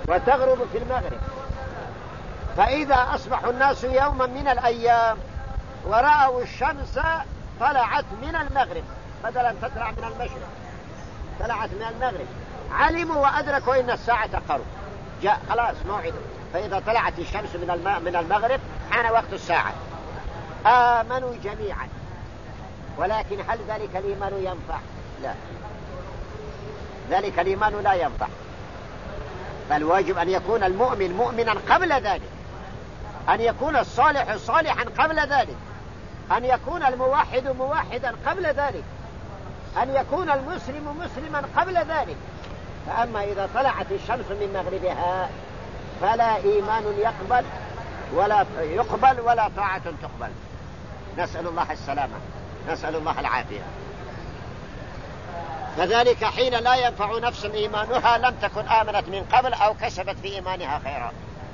وتغرب في المغرب. فإذا أصبح الناس يوما من الأيام ورأوا الشمس طلعت من المغرب بدل أن تطلع من المشرق، طلعت من المغرب، علموا وأدركوا إن الساعة قرب، جاء خلاص موعد. فإذا طلعت الشمس من المغرب حان وقت الساعة، آمنوا جميعا. ولكن هل ذلك الإيمان ينفع؟ لا، ذلك الإيمان لا ينفع. فالواجب أن يكون المؤمن مؤمنا قبل ذلك، أن يكون الصالح صالحا قبل ذلك، أن يكون الموحد موحدا قبل ذلك، أن يكون المسلم مسلما قبل ذلك. فأما إذا طلعت الشمس من مغربها فلا إيمان يقبل ولا طاعة تقبل. نسأل الله السلامة، نسأل الله العافية. فذلك حين لا ينفع نفس إيمانها لم تكن آمنت من قبل أو كسبت في إيمانها خيرا.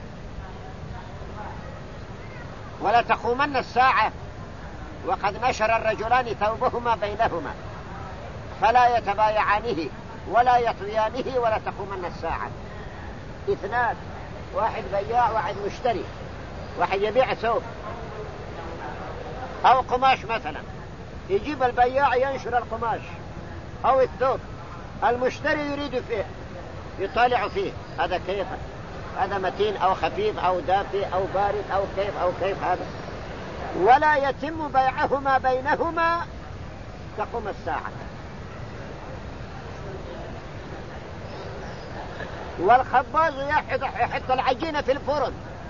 ولا تقومن الساعة وقد نشر الرجلان ثوبهما بينهما فلا يتبايعانه ولا يطويانه ولا تقومن الساعة. اثنان، واحد بياع واحد مشتري، واحد يبيع ثوب أو قماش مثلا، يجيب البياع ينشر القماش أو الثوب، المشتري يريد فيه يطالع فيه، هذا كيف، هذا متين أو خفيف أو دافئ أو بارد أو كيف هذا، ولا يتم بيعهما بينهما تقوم الساعة. والخباز يحط العجينة في الفرن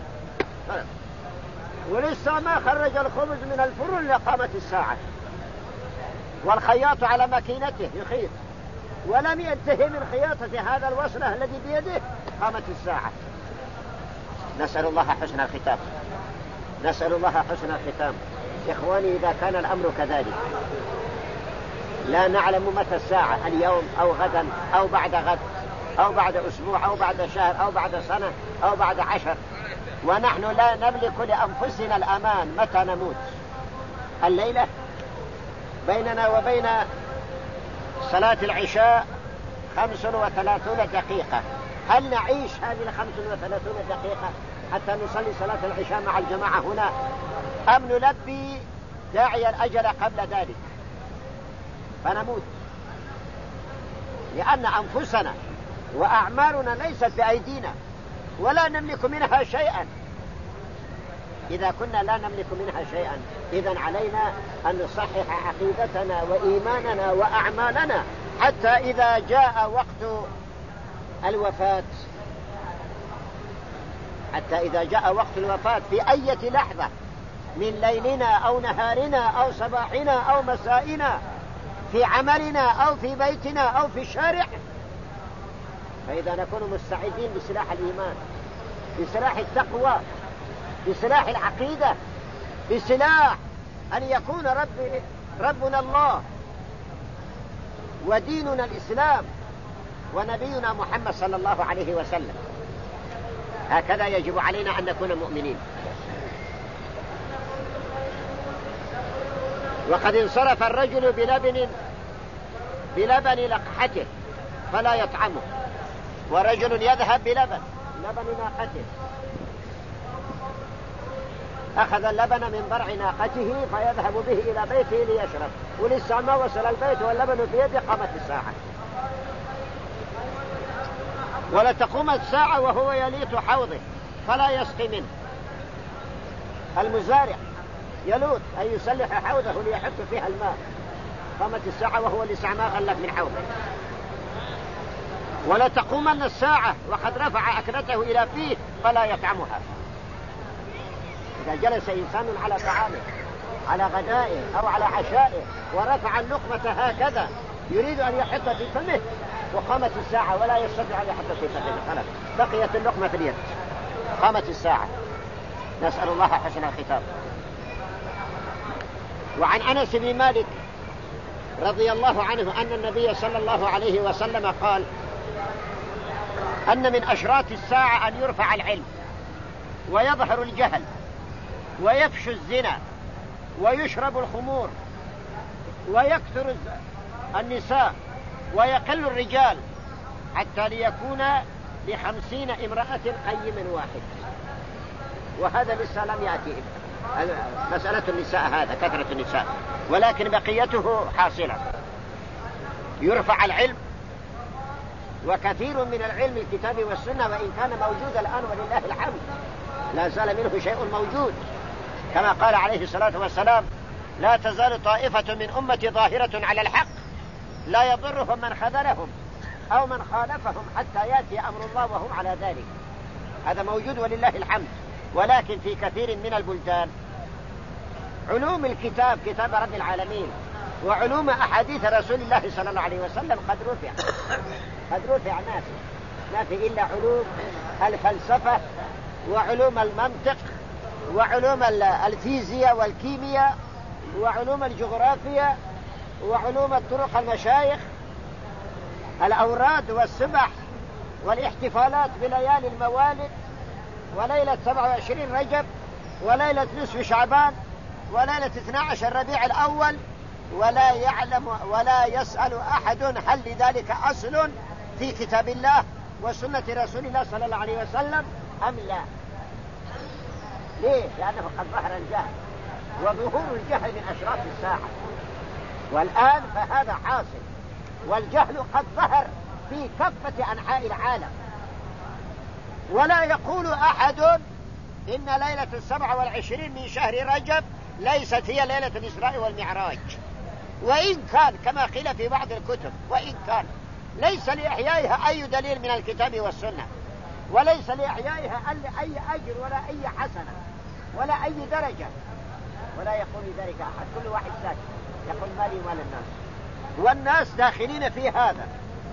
ولسه ما خرج الخبز من الفرن لقامت الساعة. والخياط على ماكينته يخيط ولم ينتهي من خياطة هذا الوصلة الذي بيده قامت الساعة. نسأل الله حسن الختام، نسأل الله حسن الختام. إخواني، إذا كان الأمر كذلك لا نعلم متى الساعة، اليوم أو غدا أو بعد غد أو بعد أسبوع أو بعد شهر أو بعد سنة أو بعد 10، ونحن لا نملك لأنفسنا الأمان متى نموت. الليلة بيننا وبين صلاة العشاء 35 دقيقة، هل نعيش هذه 35 دقيقة حتى نصلي صلاة العشاء مع الجماعة هنا، أم نلبي داعي الأجل قبل ذلك فنموت؟ لأن أنفسنا وأعمارنا ليست بأيدينا ولا نملك منها شيئا. إذا كنا لا نملك منها شيئا إذن علينا أن نصحح عقيدتنا وإيماننا وأعمالنا حتى إذا جاء وقت الوفاة، حتى إذا جاء وقت الوفاة في أي لحظة من ليلنا أو نهارنا أو صباحنا أو مسائنا، في عملنا أو في بيتنا أو في الشارع، فإذا نكون مستعدين بسلاح الإيمان، بسلاح التقوى، بسلاح العقيدة، بسلاح أن يكون ربنا الله وديننا الإسلام ونبينا محمد صلى الله عليه وسلم. هكذا يجب علينا أن نكون مؤمنين. وقد انصرف الرجل بلبن لقحته فلا يطعمه، ورجل يذهب بلبن ناقته، أخذ اللبن من ضرع ناقته فيذهب به إلى بيته ليشرب، ولسه ما وصل البيت واللبن في يده قامت الساعة. ولا تقوم الساعة وهو يليط حوضه فلا يسقي منه. المزارع يلوط أي يسلح حوضه ليحط فيها الماء، قامت الساعة وهو لسه ما غلق من حوضه. ولا تقومن الساعة وقد رفع أكلته إلى فيه فلا يطعمها. إذا جلس إنسان على طعامه على غدائه أو على عشائه ورفع اللقمة هكذا يريد أن يحط في فمه وقامت الساعة ولا يستطيع أن يحط في فمه، خلاص بقيت اللقمة في اليد، قامت الساعة. نسأل الله حسن الختام. وعن أنس بن مالك رضي الله عنه أن النبي صلى الله عليه وسلم قال أن من أشراط الساعة أن يرفع العلم ويظهر الجهل ويفشو الزنا ويشرب الخمور ويكثر النساء ويقل الرجال، حتى ليكون ل50 امرأة قيم واحد، وهذا لسه لم يأتي مسألة النساء، هذا كثرة النساء، ولكن بقيته حاصلة. يرفع العلم، وكثير من العلم الكتاب والسنة وإن كان موجود الآن ولله الحمد لا زال منه شيء موجود، كما قال عليه الصلاة والسلام: لا تزال طائفة من أمتي ظاهرة على الحق لا يضرهم من خذلهم أو من خالفهم حتى يأتي أمر الله وهم على ذلك. هذا موجود ولله الحمد. ولكن في كثير من البلدان علوم الكتاب، كتاب رب العالمين، وعلوم أحاديث رسول الله صلى الله عليه وسلم قد رفع ناس، ما في إلا علوم الفلسفة وعلوم المنطق وعلوم الفيزياء والكيمياء وعلوم الجغرافيا وعلوم الطرق المشايخ، الأوراد والسبح والاحتفالات بليالي الموالد وليلة 27 رجب وليلة نصف شعبان وليلة 12 ربيع الأول، ولا يعلم ولا يسأل أحد هل لذلك أصل في كتاب الله وسنة رسول الله صلى الله عليه وسلم أم لا. ليه؟ لأنه قد ظهر الجهل، وظهور الجهل من أشراط الساعة، والآن فهذا حاصل، والجهل قد ظهر في كافة أنحاء العالم. ولا يقول أحد إن ليلة 27 من شهر رجب ليست هي ليلة الإسراء والمعراج، وإن كان كما قيل في بعض الكتب، وإن كان ليس لإحيائها أي دليل من الكتاب والسنة، وليس لإحيائها أي أجر ولا أي حسنة ولا أي درجة، ولا يقول ذلك أحد. كل واحد ساكت يقول مالي ومال الناس، والناس داخلين في هذا،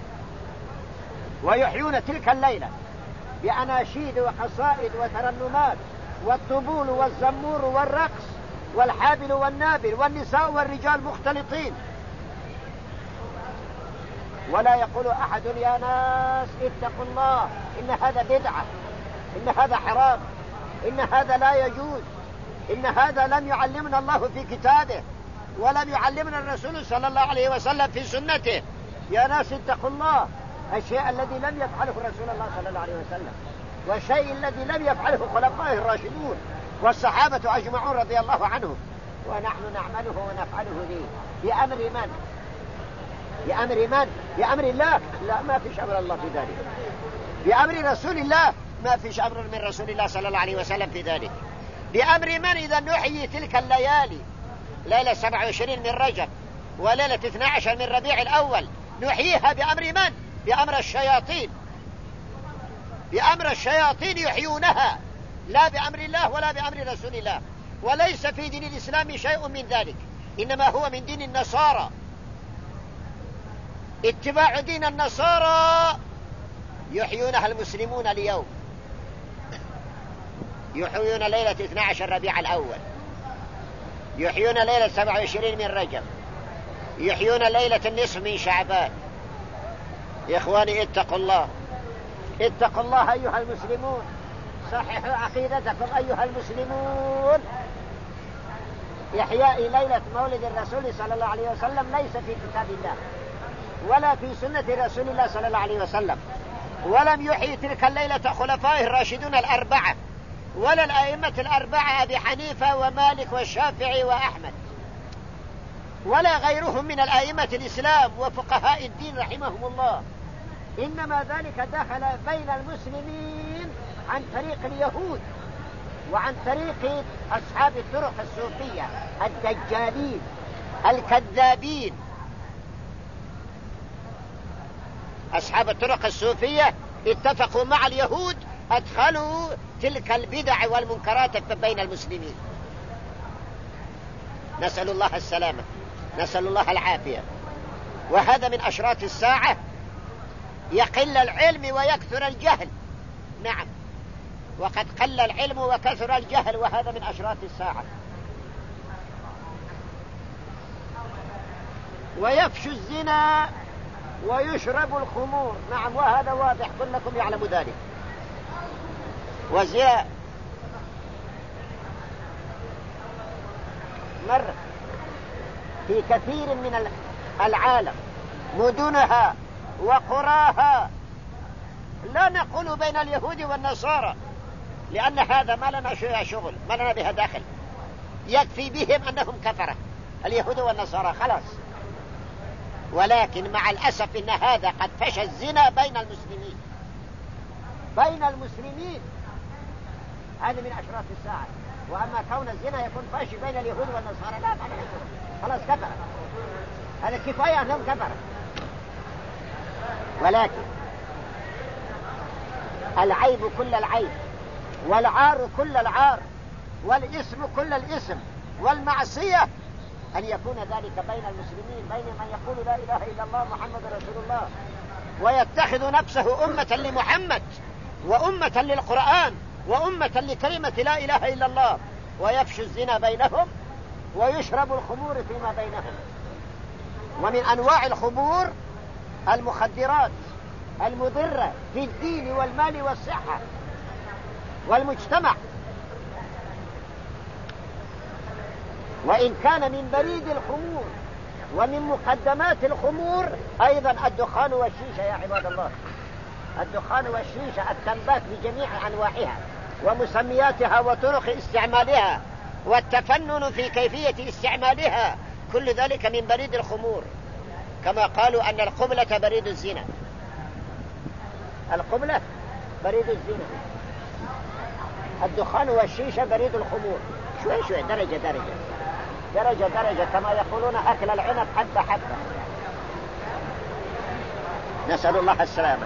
ويحيون تلك الليلة بأناشيد وقصائد وترنمات والطبول والزمور والرقص والحابل والنابل والنساء والرجال مختلطين. ولا يقول أحد يا ناس اتقوا الله، إن هذا بدعة، إن هذا حرام، إن هذا لا يجوز، إن هذا لم يعلمنا الله في كتابه ولم يعلمنا الرسول صلى الله عليه وسلم في سنته. يا ناس اتقوا الله، الشيء الذي لم يفعله رسول الله صلى الله عليه وسلم، والشيء الذي لم يفعله خلفائه الراشدون والصحابة أجمعون رضي الله عنهم، ونحن نعمله ونفعله ليه؟ بأمر من؟ بأمر من؟ بأمر الله؟ لا، ما فيش أمر الله في ذلك. بأمر رسول الله؟ ما فيش أمر من رسول الله صلى الله عليه وسلم في ذلك. بأمر من إذا نحيي تلك الليالي، ليلة 27 من رجب وليلة 12 من ربيع الأول، نحييها بأمر من؟ بأمر الشياطين. بأمر الشياطين يحيونها، لا بأمر الله ولا بأمر رسول الله. وليس في دين الإسلام شيء من ذلك، إنما هو من دين النصارى. اتباع دين النصارى يحيونها المسلمون اليوم، يحيون ليلة 12 ربيع الأول، يحيون ليلة 27 من رجب، يحيون ليلة النصف من شعبان. يا إخواني اتقوا الله، اتقوا الله أيها المسلمون، صححوا عقيدتكم أيها المسلمون. إحياء ليلة مولد الرسول صلى الله عليه وسلم ليس في كتاب الله ولا في سنة رسول الله صلى الله عليه وسلم، ولم يحيي تلك الليلة خلفائه الراشدون الأربعة ولا الأئمة الأربعة أبي حنيفة ومالك والشافعي وأحمد، ولا غيرهم من الأئمة الإسلام وفقهاء الدين رحمهم الله. إنما ذلك دخل بين المسلمين عن طريق اليهود وعن طريق أصحاب الطرق الصوفية الدجالين الكذابين. أصحاب الطرق الصوفية اتفقوا مع اليهود، أدخلوا تلك البدع والمنكرات بين المسلمين. نسأل الله السلامة، نسأل الله العافية. وهذا من أشراط الساعة، يقل العلم ويكثر الجهل. نعم، وقد قل العلم وكثر الجهل، وهذا من أشراط الساعة. ويفشو الزنا ويشرب الخمور. نعم، وهذا واضح، كلكم يعلم ذلك. والزنا مر في كثير من العالم، مدنها وقراها لا نقول بين اليهود والنصارى، لأن هذا ما لنا شغل، ما لنا بها داخل، يكفي بهم أنهم كفرة اليهود والنصارى خلاص. ولكن مع الأسف إن هذا قد فشى الزنا بين المسلمين، بين المسلمين، هذا من أشراط الساعة. وأما كون الزنا يكون فاشي بين اليهود والنصارى لا، خلاص كفر، هذا كفاية أنهم كفر. ولكن العيب كل العيب، والعار كل العار، والاسم كل الاسم، والمعصية أن يكون ذلك بين المسلمين، بين من يقول لا إله إلا الله محمد رسول الله ويتخذ نفسه أمة لمحمد وأمة للقرآن وأمة لكلمة لا إله إلا الله، ويفشو الزنا بينهم ويشرب الخمور فيما بينهم. ومن أنواع الخمور المخدرات المضرة في الدين والمال والصحة والمجتمع. وإن كان من بريد الخمور ومن مقدمات الخمور أيضا الدخان والشيشة يا عباد الله. الدخان والشيشة، التنبات بجميع أنواعها ومسمياتها وطرق استعمالها والتفنن في كيفية استعمالها، كل ذلك من بريد الخمور، كما قالوا أن القبلة بريد الزنا. القبلة بريد الزنا، الدخان والشيشة بريد الخمور، شوي شوي، درجة درجة درجة درجة، كما يقولون أكل العنب حبة حبة. نسأل الله السلامة.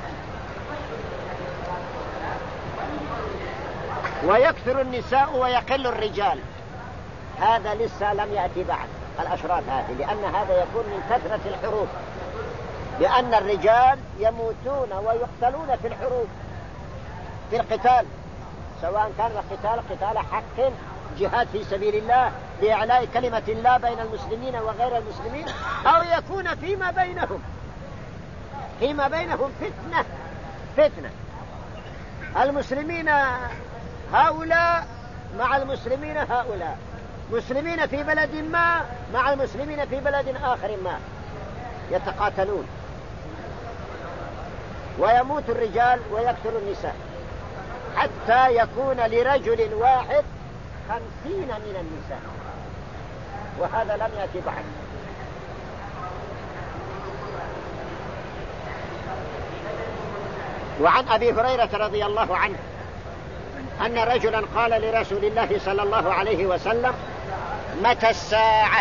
ويكثر النساء ويقل الرجال، هذا لسه لم يأتي بعد الأشراط هذه، لأن هذا يكون من كثرة الحروب، لأن الرجال يموتون ويقتلون في الحروب، في القتال، سواء كان القتال قتال حق، جهاد في سبيل الله لإعلاء كلمة الله بين المسلمين وغير المسلمين، أو يكون فيما بينهم فتنة المسلمين هؤلاء مع المسلمين هؤلاء، مسلمين في بلد ما مع المسلمين في بلد آخر ما، يتقاتلون، ويموت الرجال ويكثر النساء، حتى يكون لرجل واحد 50 من النساء، وهذا لم يأتي بعد. وعن أبي هريرة رضي الله عنه أن رجلا قال لرسول الله صلى الله عليه وسلم: متى الساعة؟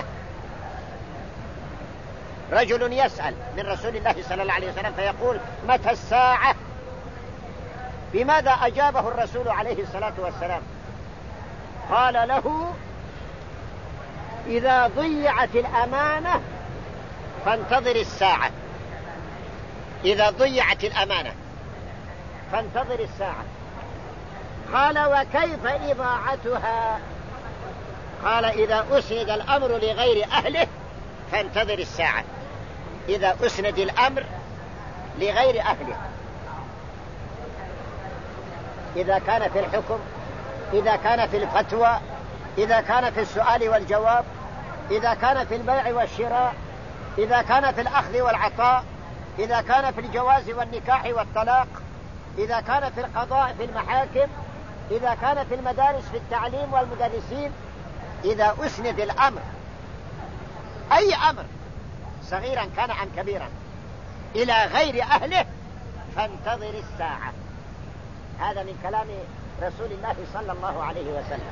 رجل يسأل من رسول الله صلى الله عليه وسلم فيقول: متى الساعة؟ بماذا أجابه الرسول عليه الصلاة والسلام؟ قال له: إذا ضيعت الأمانة فانتظر الساعة. إذا ضيعت الأمانة فانتظر الساعة. قال: وكيف إضاعتها؟ قال: إذا أسند الأمر لغير أهله فانتظر الساعة. إذا أسند الأمر لغير أهله، إذا كان في الحكم، إذا كان في الفتوى، إذا كان في السؤال والجواب، إذا كان في البيع والشراء، إذا كان في الأخذ والعطاء، إذا كان في الجواز والنكاح والطلاق، إذا كان في القضاء في المحاكم، إذا كان في المدارس في التعليم والمدرسين، إذا أسند الأمر، أي أمر صغيرا كان أم كبيرا، إلى غير أهله فانتظر الساعة. هذا من كلام رسول الله صلى الله عليه وسلم.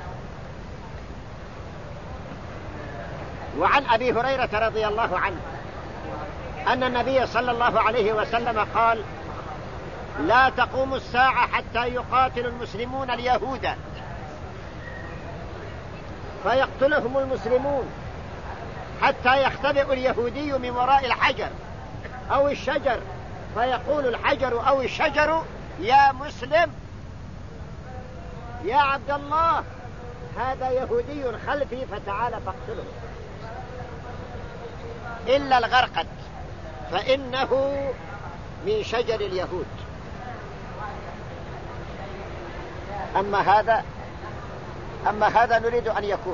وعن أبي هريرة رضي الله عنه أن النبي صلى الله عليه وسلم قال: لا تقوم الساعة حتى يقاتل المسلمون اليهود فيقتلهم المسلمون، حتى يختبئ اليهودي من وراء الحجر أو الشجر فيقول الحجر أو الشجر: يا مسلم، يا عبد الله، هذا يهودي خلفي فتعال فاقتله، إلا الغرقد فإنه من شجر اليهود. أما هذا نريد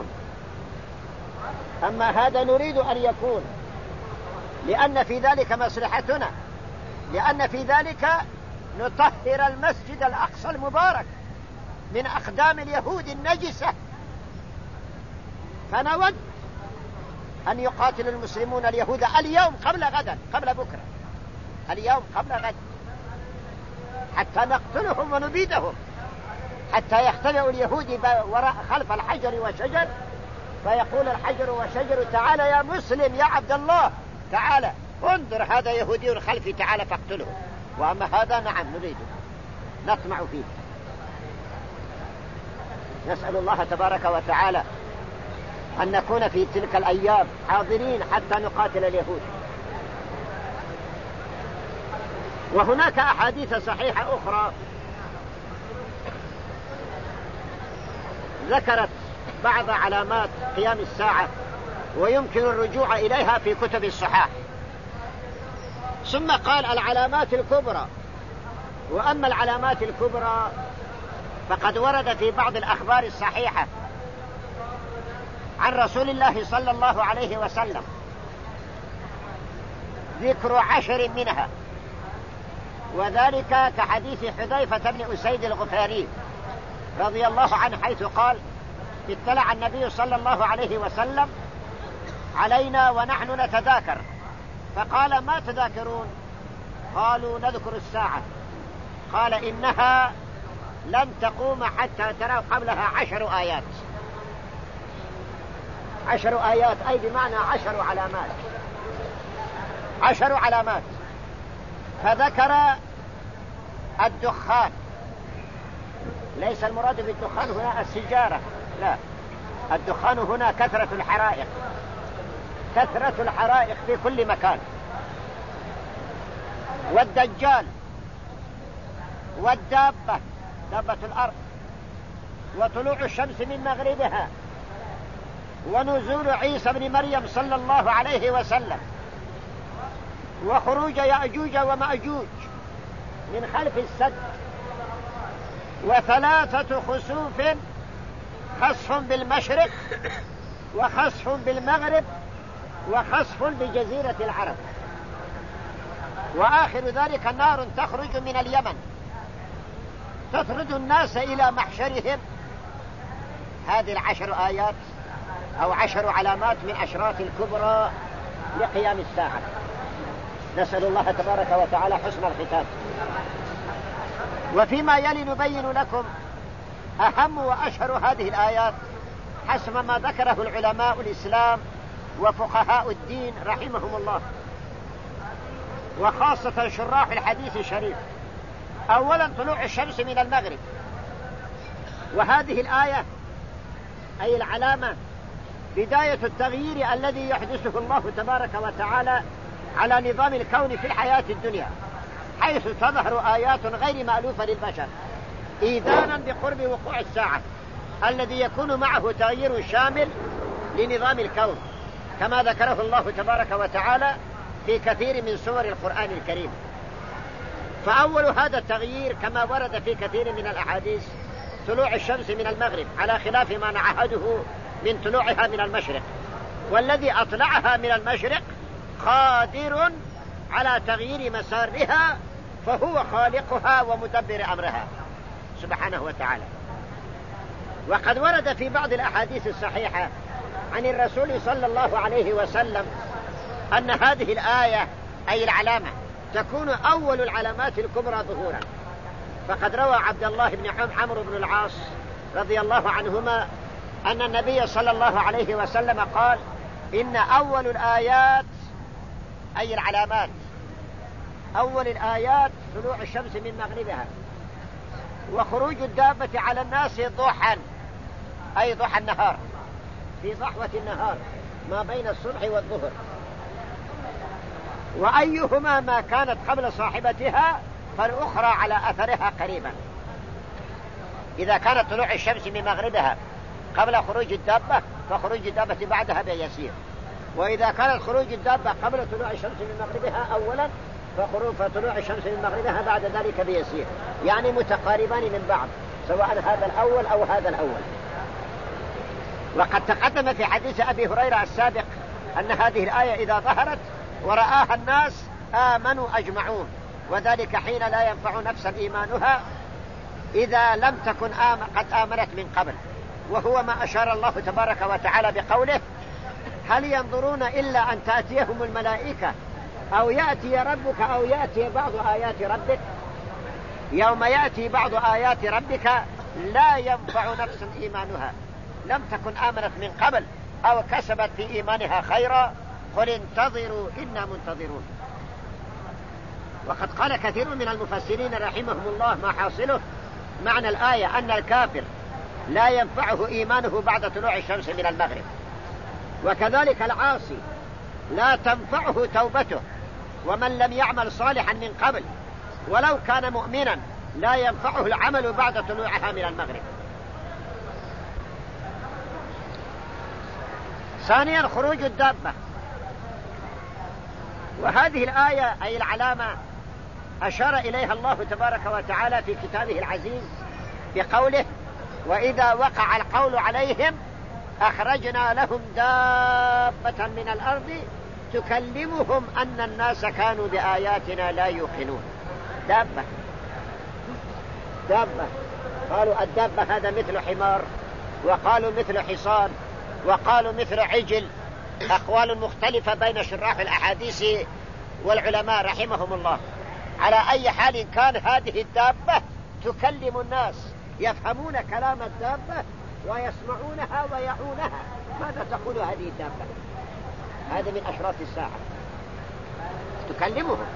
أن يكون، لأن في ذلك مصلحتنا، لأن في ذلك نطهر المسجد الأقصى المبارك من أقدام اليهود النجسة، فنود أن يقاتل المسلمون اليهود اليوم قبل غدا، قبل بكرة، اليوم قبل غد، حتى نقتلهم ونبيدهم، حتى يختبئ اليهود وراء خلف الحجر وشجر، فيقول الحجر وشجر تعالى يا مسلم يا عبد الله تعالى انظر هذا يهودي خلفي تعالى فاقتله، وأما هذا نعم نريده نطمع فيه. نسأل الله تبارك وتعالى أن نكون في تلك الأيام حاضرين حتى نقاتل اليهود. وهناك أحاديث صحيحة أخرى ذكرت بعض علامات قيام الساعة ويمكن الرجوع إليها في كتب الصحاح. ثم قال العلامات الكبرى. وأما العلامات الكبرى فقد ورد في بعض الأخبار الصحيحة عن رسول الله صلى الله عليه وسلم ذكر 10 منها، وذلك كحديث حذيفة بن أسيد الغفاري رضي الله عنه حيث قال اطلع النبي صلى الله عليه وسلم علينا ونحن نتذاكر، فقال ما تذاكرون؟ قالوا نذكر الساعة. قال إنها لن تقوم حتى تروا قبلها 10 آيات. 10 آيات أي بمعنى 10 علامات، 10 علامات. فذكر الدخان، ليس المراد بالدخان هنا السجارة، لا، الدخان هنا كثرة الحرائق، كثرة الحرائق في كل مكان، والدجال، والدابة، دابة الأرض، وطلوع الشمس من مغربها، ونزول عيسى بن مريم صلى الله عليه وسلم، وخروج يأجوج ومأجوج من خلف السد، و3 خسوف، خسف بالمشرق وخسف بالمغرب وخسف بجزيرة العرب، وآخر ذلك نار تخرج من اليمن تطرد الناس إلى محشرهم. هذه 10 آيات أو 10 علامات من أشراط الكبرى لقيام الساعة. نسأل الله تبارك وتعالى حسن الختام. وفيما يلي نبين لكم أهم وأشهر هذه الآيات حسب ما ذكره العلماء الإسلام وفقهاء الدين رحمهم الله، وخاصة شراح الحديث الشريف. أولا طلوع الشمس من المغرب، وهذه الآية أي العلامة بداية التغيير الذي يحدثه الله تبارك وتعالى على نظام الكون في الحياة الدنيا، حيث تظهر آيات غير مألوفة للبشر إيذانا بقرب وقوع الساعة الذي يكون معه تغيير شامل لنظام الكون، كما ذكره الله تبارك وتعالى في كثير من سور القرآن الكريم. فأول هذا التغيير كما ورد في كثير من الأحاديث طلوع الشمس من المغرب، على خلاف ما نعهده من طلوعها من المشرق، والذي أطلعها من المشرق قادر على تغيير مسارها، فهو خالقها ومدبر أمرها سبحانه وتعالى. وقد ورد في بعض الأحاديث الصحيحة عن الرسول صلى الله عليه وسلم أن هذه الآية أي العلامة تكون أول العلامات الكبرى ظهورا. فقد روى عبد الله بن عمرو بن العاص رضي الله عنهما أن النبي صلى الله عليه وسلم قال إن أول الآيات أي العلامات، أول الآيات طلوع الشمس من مغربها، وخروج الدابة على الناس ضحى أي ضحى النهار، في ضحوة النهار ما بين الصبح والظهر، وأيهما ما كانت قبل صاحبتها فالأخرى على أثرها قريبا. إذا كانت طلوع الشمس من مغربها قبل خروج الدابة فخروج الدابة بعدها بيسير، وإذا كانت خروج الدابة قبل طلوع الشمس من مغربها أولا فطلوع الشمس من مغربها بعد ذلك بيسير، يعني متقاربان من بعض، سواء هذا الأول أو هذا الأول. وقد تقدم في حديث أبي هريرة السابق أن هذه الآية إذا ظهرت ورآها الناس آمنوا أجمعون، وذلك حين لا ينفع نفسا إيمانها إذا لم تكن قد آمنت من قبل، وهو ما أشار الله تبارك وتعالى بقوله: هل ينظرون إلا أن تأتيهم الملائكة أو يأتي ربك أو يأتي بعض آيات ربك. يوم يأتي بعض آيات ربك لا ينفع نفس إيمانها لم تكن آمنت من قبل أو كسبت في إيمانها خيرا قل انتظروا إنا منتظرون. وقد قال كثير من المفسرين رحمهم الله ما حاصله معنى الآية أن الكافر لا ينفعه إيمانه بعد طلوع الشمس من المغرب، وكذلك العاصي لا تنفعه توبته، ومن لم يعمل صالحا من قبل ولو كان مؤمنا لا ينفعه العمل بعد طلوعها من المغرب. ثانيا خروج الدابة، وهذه الآية أي العلامة أشار إليها الله تبارك وتعالى في كتابه العزيز بقوله: وإذا وقع القول عليهم أخرجنا لهم دابة من الأرض تكلمهم أن الناس كانوا بآياتنا لا يوقنون. دابة قالوا الدابة هذا مثل حمار، وقالوا مثل حصان، وقالوا مثل عجل، أقوال مختلفة بين شراح الأحاديث والعلماء رحمهم الله. على أي حال كان هذه الدابة تكلم الناس، يفهمون كلام الدابة ويسمعونها ويعونها. ماذا تقول هذه الدابة؟ هذا من أشراط الساعة، تكلمهم.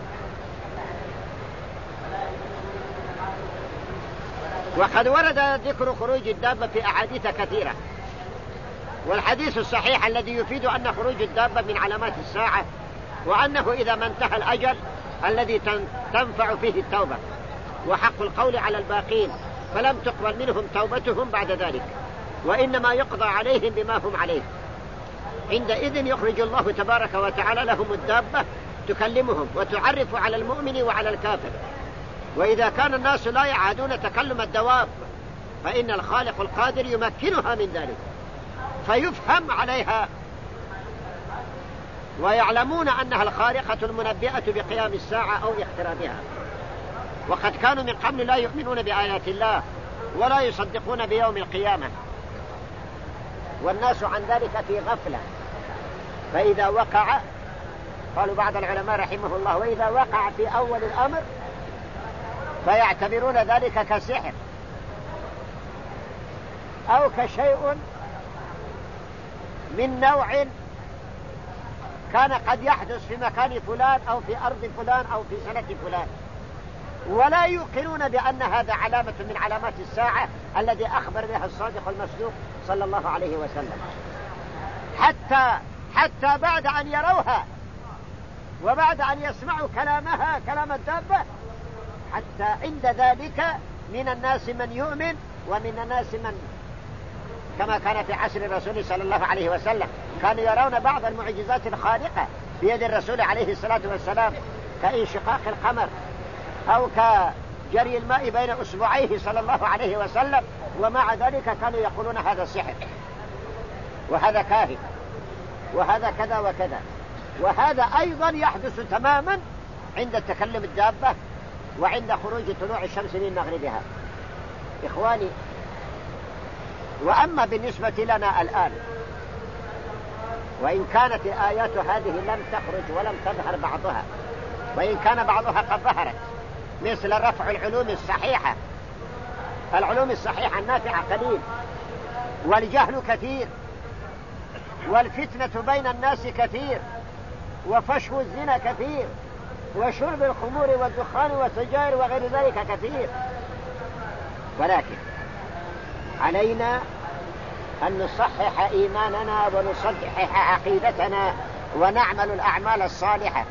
وقد ورد ذكر خروج الدابة في أحاديث كثيرة، والحديث الصحيح الذي يفيد أن خروج الدابة من علامات الساعة، وأنه إذا ما انتهى الأجل الذي تنفع فيه التوبة، وحق القول على الباقين فلم تقبل منهم توبتهم بعد ذلك، وإنما يقضى عليهم بما هم عليه. عندئذ يخرج الله تبارك وتعالى لهم الدابة تكلمهم وتعرف على المؤمن وعلى الكافر. وإذا كان الناس لا يعادون تكلم الدواب فإن الخالق القادر يمكنها من ذلك فيفهم عليها، ويعلمون أنها الخارقة المنبئة بقيام الساعة أو اقترابها. وقد كانوا من قبل لا يؤمنون بآيات الله ولا يصدقون بيوم القيامة، والناس عن ذلك في غفلة. فإذا وقع، قالوا بعض العلماء رحمه الله، وإذا وقع في أول الأمر فيعتبرون ذلك كسحر أو كشيء من نوع كان قد يحدث في مكان فلان أو في أرض فلان أو في سنة فلان، ولا يوقنون بأن هذا علامة من علامات الساعة الذي أخبر بها الصادق المصدوق صلى الله عليه وسلم، حتى بعد أن يروها وبعد أن يسمعوا كلامها كلام الدابة، حتى عند ذلك من الناس من يؤمن ومن الناس من، كما كان في عصر الرسول صلى الله عليه وسلم كانوا يرون بعض المعجزات الخارقة بيد الرسول عليه الصلاة والسلام كانشقاق القمر أو كجري الماء بين أصبعيه صلى الله عليه وسلم، ومع ذلك كانوا يقولون هذا سحر وهذا كاهن وهذا كذا وكذا. وهذا أيضا يحدث تماما عند تكلم الدابة وعند خروج طلوع الشمس من مغربها. إخواني، وأما بالنسبة لنا الآن، وإن كانت الآيات هذه لم تخرج ولم تظهر بعضها، وإن كان بعضها قد ظهرت، مثل رفع العلوم الصحيحة، العلوم الصحيحة النافعة قليل، والجهل كثير، والفتنة بين الناس كثير، وفشو الزنا كثير، وشرب الخمور والدخان والسجائر وغير ذلك كثير. ولكن علينا أن نصحح إيماننا ونصحح عقيدتنا ونعمل الأعمال الصالحة،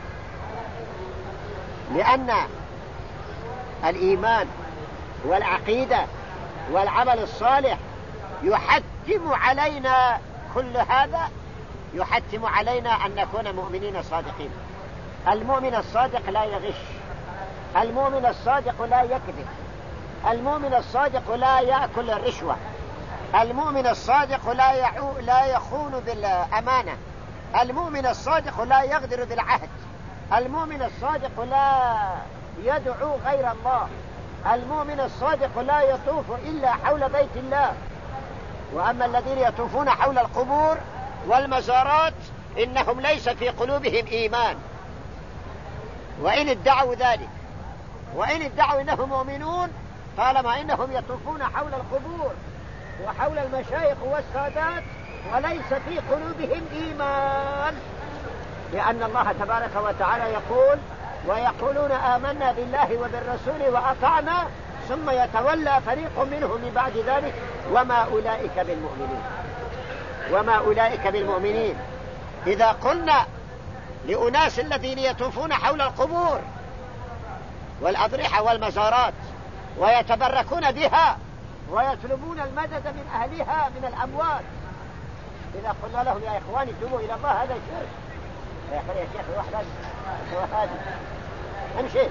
لأن الإيمان والعقيدة والعمل الصالح يحتم علينا كل هذا، يحتم علينا أن نكون مؤمنين صادقين. المؤمن الصادق لا يغش، المؤمن الصادق لا يكذب، المؤمن الصادق لا يأكل الرشوة، المؤمن الصادق لا يخون بالأمانة، المؤمن الصادق لا يغدر بالعهد، المؤمن الصادق لا يدعو غير الله. المؤمن الصادق لا يطوف إلا حول بيت الله. وأما الذين يطوفون حول القبور والمزارات إنهم ليس في قلوبهم إيمان، وإن ادعوا ذلك، وإن ادعوا إنهم مؤمنون، طالما إنهم يطوفون حول القبور وحول المشايخ والسادات وليس في قلوبهم إيمان. لأن الله تبارك وتعالى يقول: ويقولون آمنا بالله وبالرسول وأطعنا ثم يتولى فريق منهم من بعد ذلك وما أولئك بالمؤمنين. وما أولئك بالمؤمنين. إذا قلنا لأناس الذين يطوفون حول القبور والأضرحة والمزارات ويتبركون بها ويطلبون المدد من أهلها من الأموات، إذا قلنا لهم: يا إخواني توبوا إلى الله، هذا شرك. يا شيخ الوحدة وهذه امشي،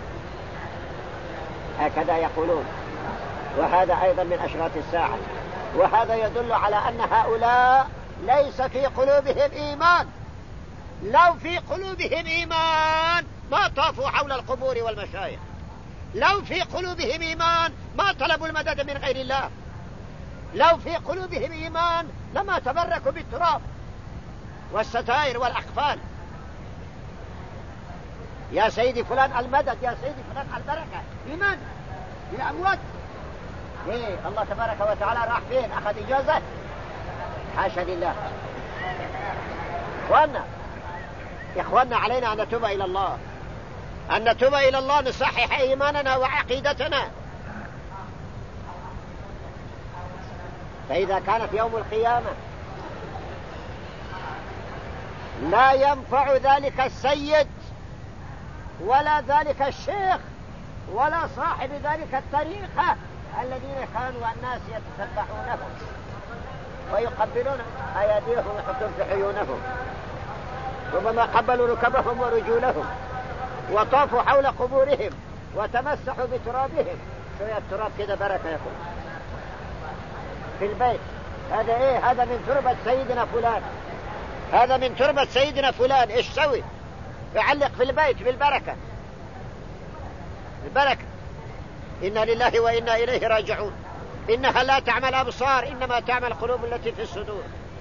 هكذا يقولون. وهذا أيضا من أشراط الساعة، وهذا يدل على أن هؤلاء ليس في قلوبهم إيمان. لو في قلوبهم إيمان ما طافوا حول القبور والمشايخ. لو في قلوبهم إيمان ما طلبوا المدد من غير الله. لو في قلوبهم إيمان لما تبركوا بالتراب والستائر والأقفال. يا سيدي فلان المدد، يا سيدي فلان البركة. إيمان للأموات. إيه الله تبارك وتعالى راح فين؟ أخذ إجازة؟ حاشا لله. إخواننا علينا أن نتوب إلى الله، أن نتوب إلى الله، نصحح إيماننا وعقيدتنا. فإذا كانت يوم القيامة لا ينفع ذلك السيد ولا ذلك الشيخ ولا صاحب ذلك الطريقة الذين كانوا الناس يتتبعونهم ويقبلون أيديهم ويحطون في عيونهم، ربما قبلوا ركبهم ورجولهم وطافوا حول قبورهم وتمسحوا بترابهم. شوية التراب كده بركة يكون في البيت. هذا إيه؟ هذا من تربة سيدنا فلان، هذا من تربة سيدنا فلان. إيش سوي؟ يعلق في البيت بالبركة. البركة. إنا لله وإنا إليه راجعون. إنها لا تعمل أبصار إنما تعمل القلوب التي في الصدور.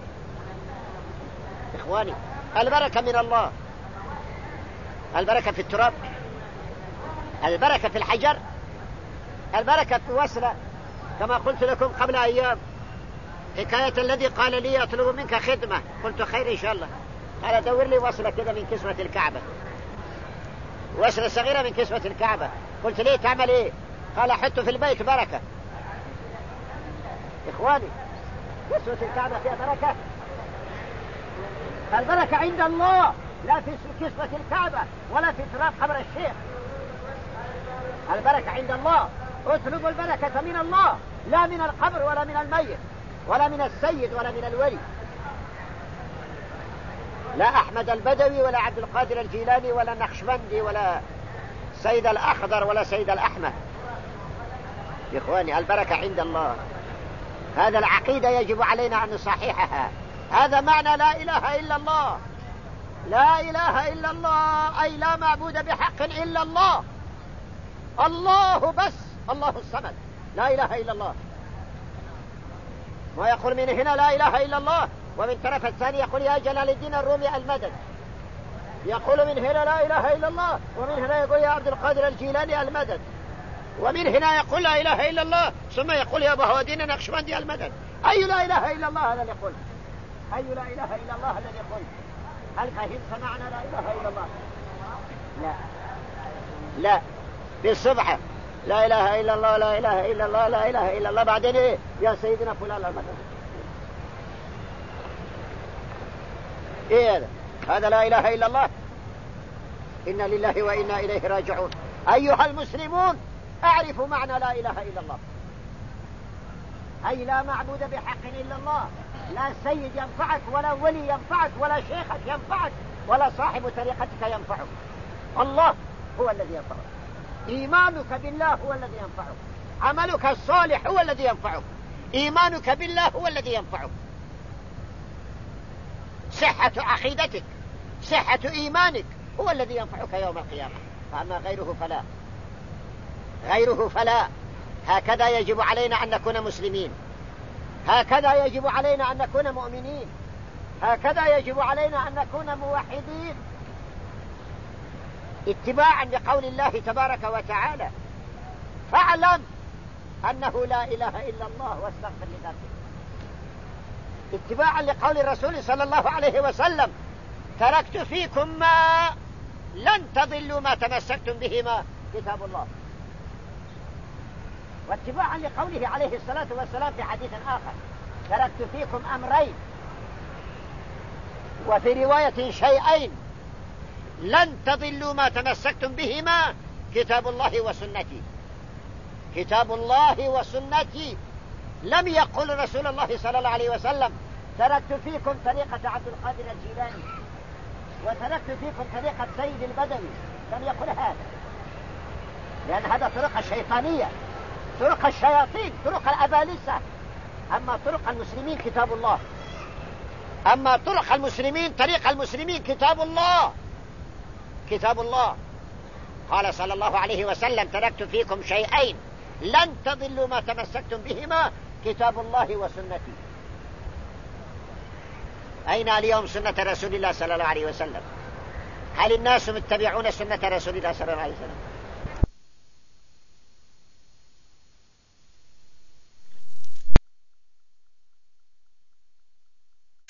إخواني البركة من الله. البركة في التراب، البركة في الحجر، البركة في وصلة. كما قلت لكم قبل أيام حكاية الذي قال لي أطلب منك خدمة، قلت خير إن شاء الله. قال دور لي وصلة كذا من كسوة الكعبة، وصلة صغيرة من كسوة الكعبة. قلت ليه تعمل إيه؟ قال حطه في البيت بركة. إخواني كسوة الكعبة فيها بركة. البركة عند الله، لا في كسوة الكعبة ولا في تراب قبر الشيخ. البركة عند الله. اطلبوا البركة من الله، لا من القبر ولا من الميت ولا من السيد ولا من الولي. لا أحمد البدوي ولا عبد القادر الجيلاني ولا النقشبندي ولا سيد الأخضر ولا سيد الأحمد. يا إخواني البركة عند الله. هذا العقيدة يجب علينا أن نصححها. هذا معنى لا إله إلا الله. لا إله إلا الله أي لا معبود بحق إلا الله. الله بس، الله الصمد، لا إله إلا الله. ويقول من هنا لا إله إلا الله، ومن طرف الثاني يقول يا جلال الدين الرومي المدد. يقول من هنا لا إله إلا الله، ومن هنا يقول يا عبد القادر الجيلاني المدد، ومن هنا يقول لا إله إلا الله ثم يقول يا بهودين النقشبندي المدد. أي لا إله إلا الله هذا اللي يقول؟ أي لا إله إلا الله الذي يقول؟ هل فهمت معنى لا إله إلا الله؟ لا لا، بالصبح لا إله إلا الله لا إله إلا الله لا إله إلا الله، بعدين إيه؟ يا سيدنا فلان المدد. إيه هذا؟ هذا لا إله إلا الله. إنا لله وإنا إليه راجعون. أيها المسلمون أعرفوا معنى لا إله إلا الله. أي لا معبود بحق إلا الله. لا سيد ينفعك ولا ولي ينفعك ولا شيخك ينفعك ولا صاحب طريقتك ينفعك. الله هو الذي ينفعك. إيمانك بالله هو الذي ينفعك. عملك الصالح هو الذي ينفعك. إيمانك بالله هو الذي ينفعك. صحة عقيدتك، صحة إيمانك هو الذي ينفعك يوم القيامة. فأما غيره فلا. هكذا يجب علينا أن نكون مسلمين، هكذا يجب علينا أن نكون مؤمنين، هكذا يجب علينا أن نكون موحدين، اتباعا لقول الله تبارك وتعالى: فاعلم أنه لا إله إلا الله واستغفر لذنبك. اتباعا لقول الرسول صلى الله عليه وسلم: تركت فيكم ما لن تضلوا ما تمسكتم بهما كتاب الله. واتباعا لقوله عليه الصلاة والسلام في حديث آخر: تركت فيكم أمرين، وفي رواية شيئين لن تضلوا ما تمسكتم بهما كتاب الله وسنتي. كتاب الله وسنتي. لم يقل رسول الله صلى الله عليه وسلم: تركت فيكم طريقة عبد القادر الجيلاني وتركت فيكم طريقة سيد البدوي. لم يقل هذا، لأن هذا طرق الشيطانية، طرق الشياطين، طرق الأبالسة. أما طرق المسلمين كتاب الله، أما طرق المسلمين، طريق المسلمين كتاب الله. كتاب الله. قال صلى الله عليه وسلم: تركت فيكم شيئين لن تضلوا ما تمسكتم بهما كتاب الله وسنتي. أين اليوم سنة رسول الله صلى الله عليه وسلم؟ هل الناس متبعون سنة رسول الله صلى الله عليه وسلم؟